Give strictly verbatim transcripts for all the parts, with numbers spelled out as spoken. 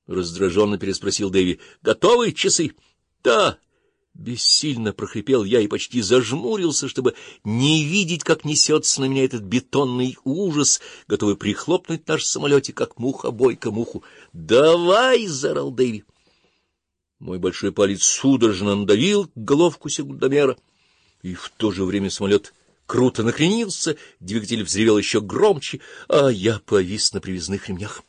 раздраженно переспросил Дэви. — Готовы часы? — Да. Бессильно прохрипел я и почти зажмурился, чтобы не видеть, как несется на меня этот бетонный ужас, готовый прихлопнуть наш самолетик, как муха-бойка муху. — Давай! — заорал Дэви. Мой большой палец судорожно надавил головку секундомера, и в то же время самолет круто накренился, двигатель взревел еще громче, а я повис на привязных ремнях.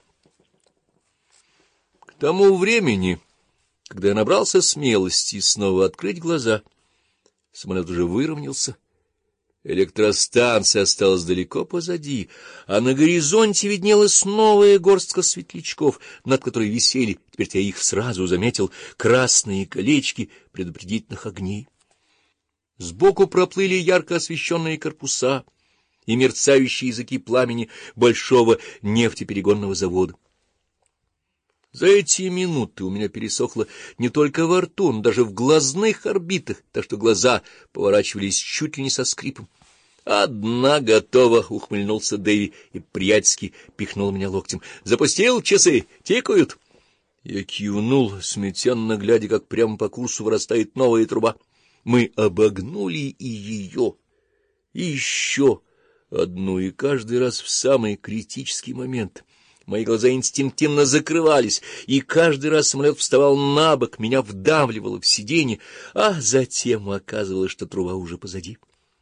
К тому времени, когда я набрался смелости снова открыть глаза, самолет уже выровнялся, электростанция осталась далеко позади, а на горизонте виднелась новая горстка светлячков, над которой висели, теперь я их сразу заметил, красные колечки предупредительных огней. Сбоку проплыли ярко освещенные корпуса и мерцающие языки пламени большого нефтеперегонного завода. За эти минуты у меня пересохло не только во рту, но даже в глазных орбитах, так что глаза поворачивались чуть ли не со скрипом. — Одна готова, — ухмыльнулся Дэви и приятельски пихнул меня локтем. — Запустил часы? Тикают? Я кивнул, смятенно глядя, как прямо по курсу вырастает новая труба. Мы обогнули и ее, и еще одну, и каждый раз в самый критический момент — мои глаза инстинктивно закрывались, и каждый раз самолет вставал на бок, меня вдавливало в сиденье, а затем оказывалось, что труба уже позади.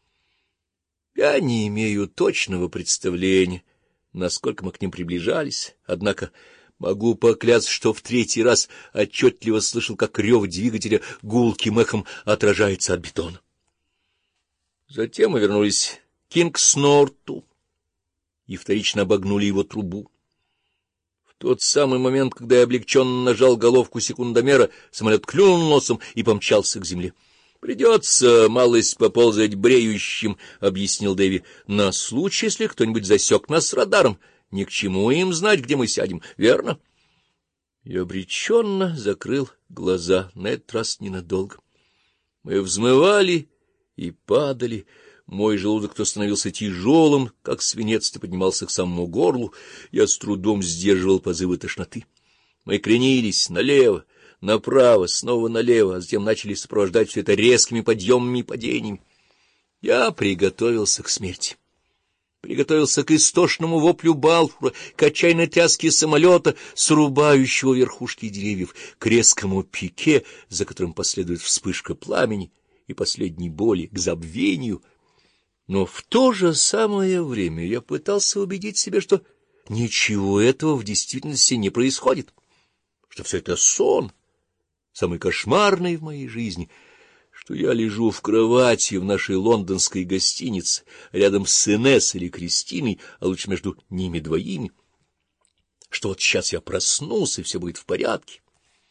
Я не имею точного представления, насколько мы к ним приближались, однако могу поклясться, что в третий раз отчетливо слышал, как рев двигателя гулким эхом отражается от бетона. Затем мы вернулись к Кингснорту и вторично обогнули его трубу. В тот самый момент, когда я облегченно нажал головку секундомера, самолет клюнул носом и помчался к земле. — Придется малость поползать бреющим, — объяснил Дэви, — на случай, если кто-нибудь засек нас с радаром. Ни к чему им знать, где мы сядем, верно? Я обреченно закрыл глаза, на этот раз ненадолго. Мы взмывали и падали. Мой желудок то становился тяжелым, как свинец, то поднимался к самому горлу. Я с трудом сдерживал позывы тошноты. Мы кренились налево, направо, снова налево, а затем начали сопровождать все это резкими подъемами и падениями. Я приготовился к смерти. Приготовился к истошному воплю Балфура, к отчаянной тряске самолета, срубающего верхушки деревьев, к резкому пике, за которым последует вспышка пламени и последней боли, к забвению. Но в то же самое время я пытался убедить себя, что ничего этого в действительности не происходит, что все это сон, самый кошмарный в моей жизни, что я лежу в кровати в нашей лондонской гостинице, рядом с Инесс или Кристиной, а лучше между ними двоими, что вот сейчас я проснусь, и все будет в порядке.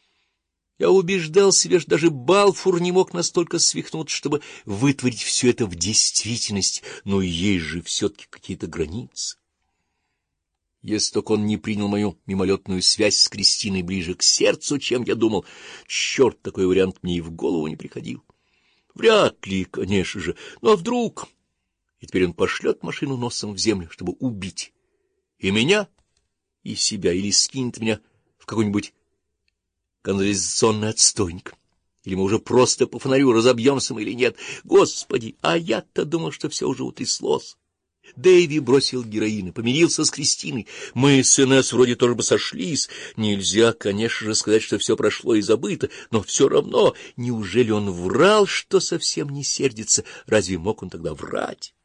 Я убеждал себя, что даже Балфур не мог настолько свихнуться, чтобы вытворить все это в действительности, но есть же все-таки какие-то границы. Если только он не принял мою мимолетную связь с Кристиной ближе к сердцу, чем я думал, черт, такой вариант мне и в голову не приходил. Вряд ли, конечно же, но вдруг... И теперь он пошлет машину носом в землю, чтобы убить и меня, и себя, или скинет меня в какой-нибудь канализационный отстойник. Или мы уже просто по фонарю разобьемся мы или нет. Господи, а я-то думал, что все уже утряслось. Дэви бросил героин и помирился с Кристиной. Мы с Инесс вроде тоже бы сошлись. Нельзя, конечно же, сказать, что все прошло и забыто, но все равно, неужели он врал, что совсем не сердится? Разве мог он тогда врать?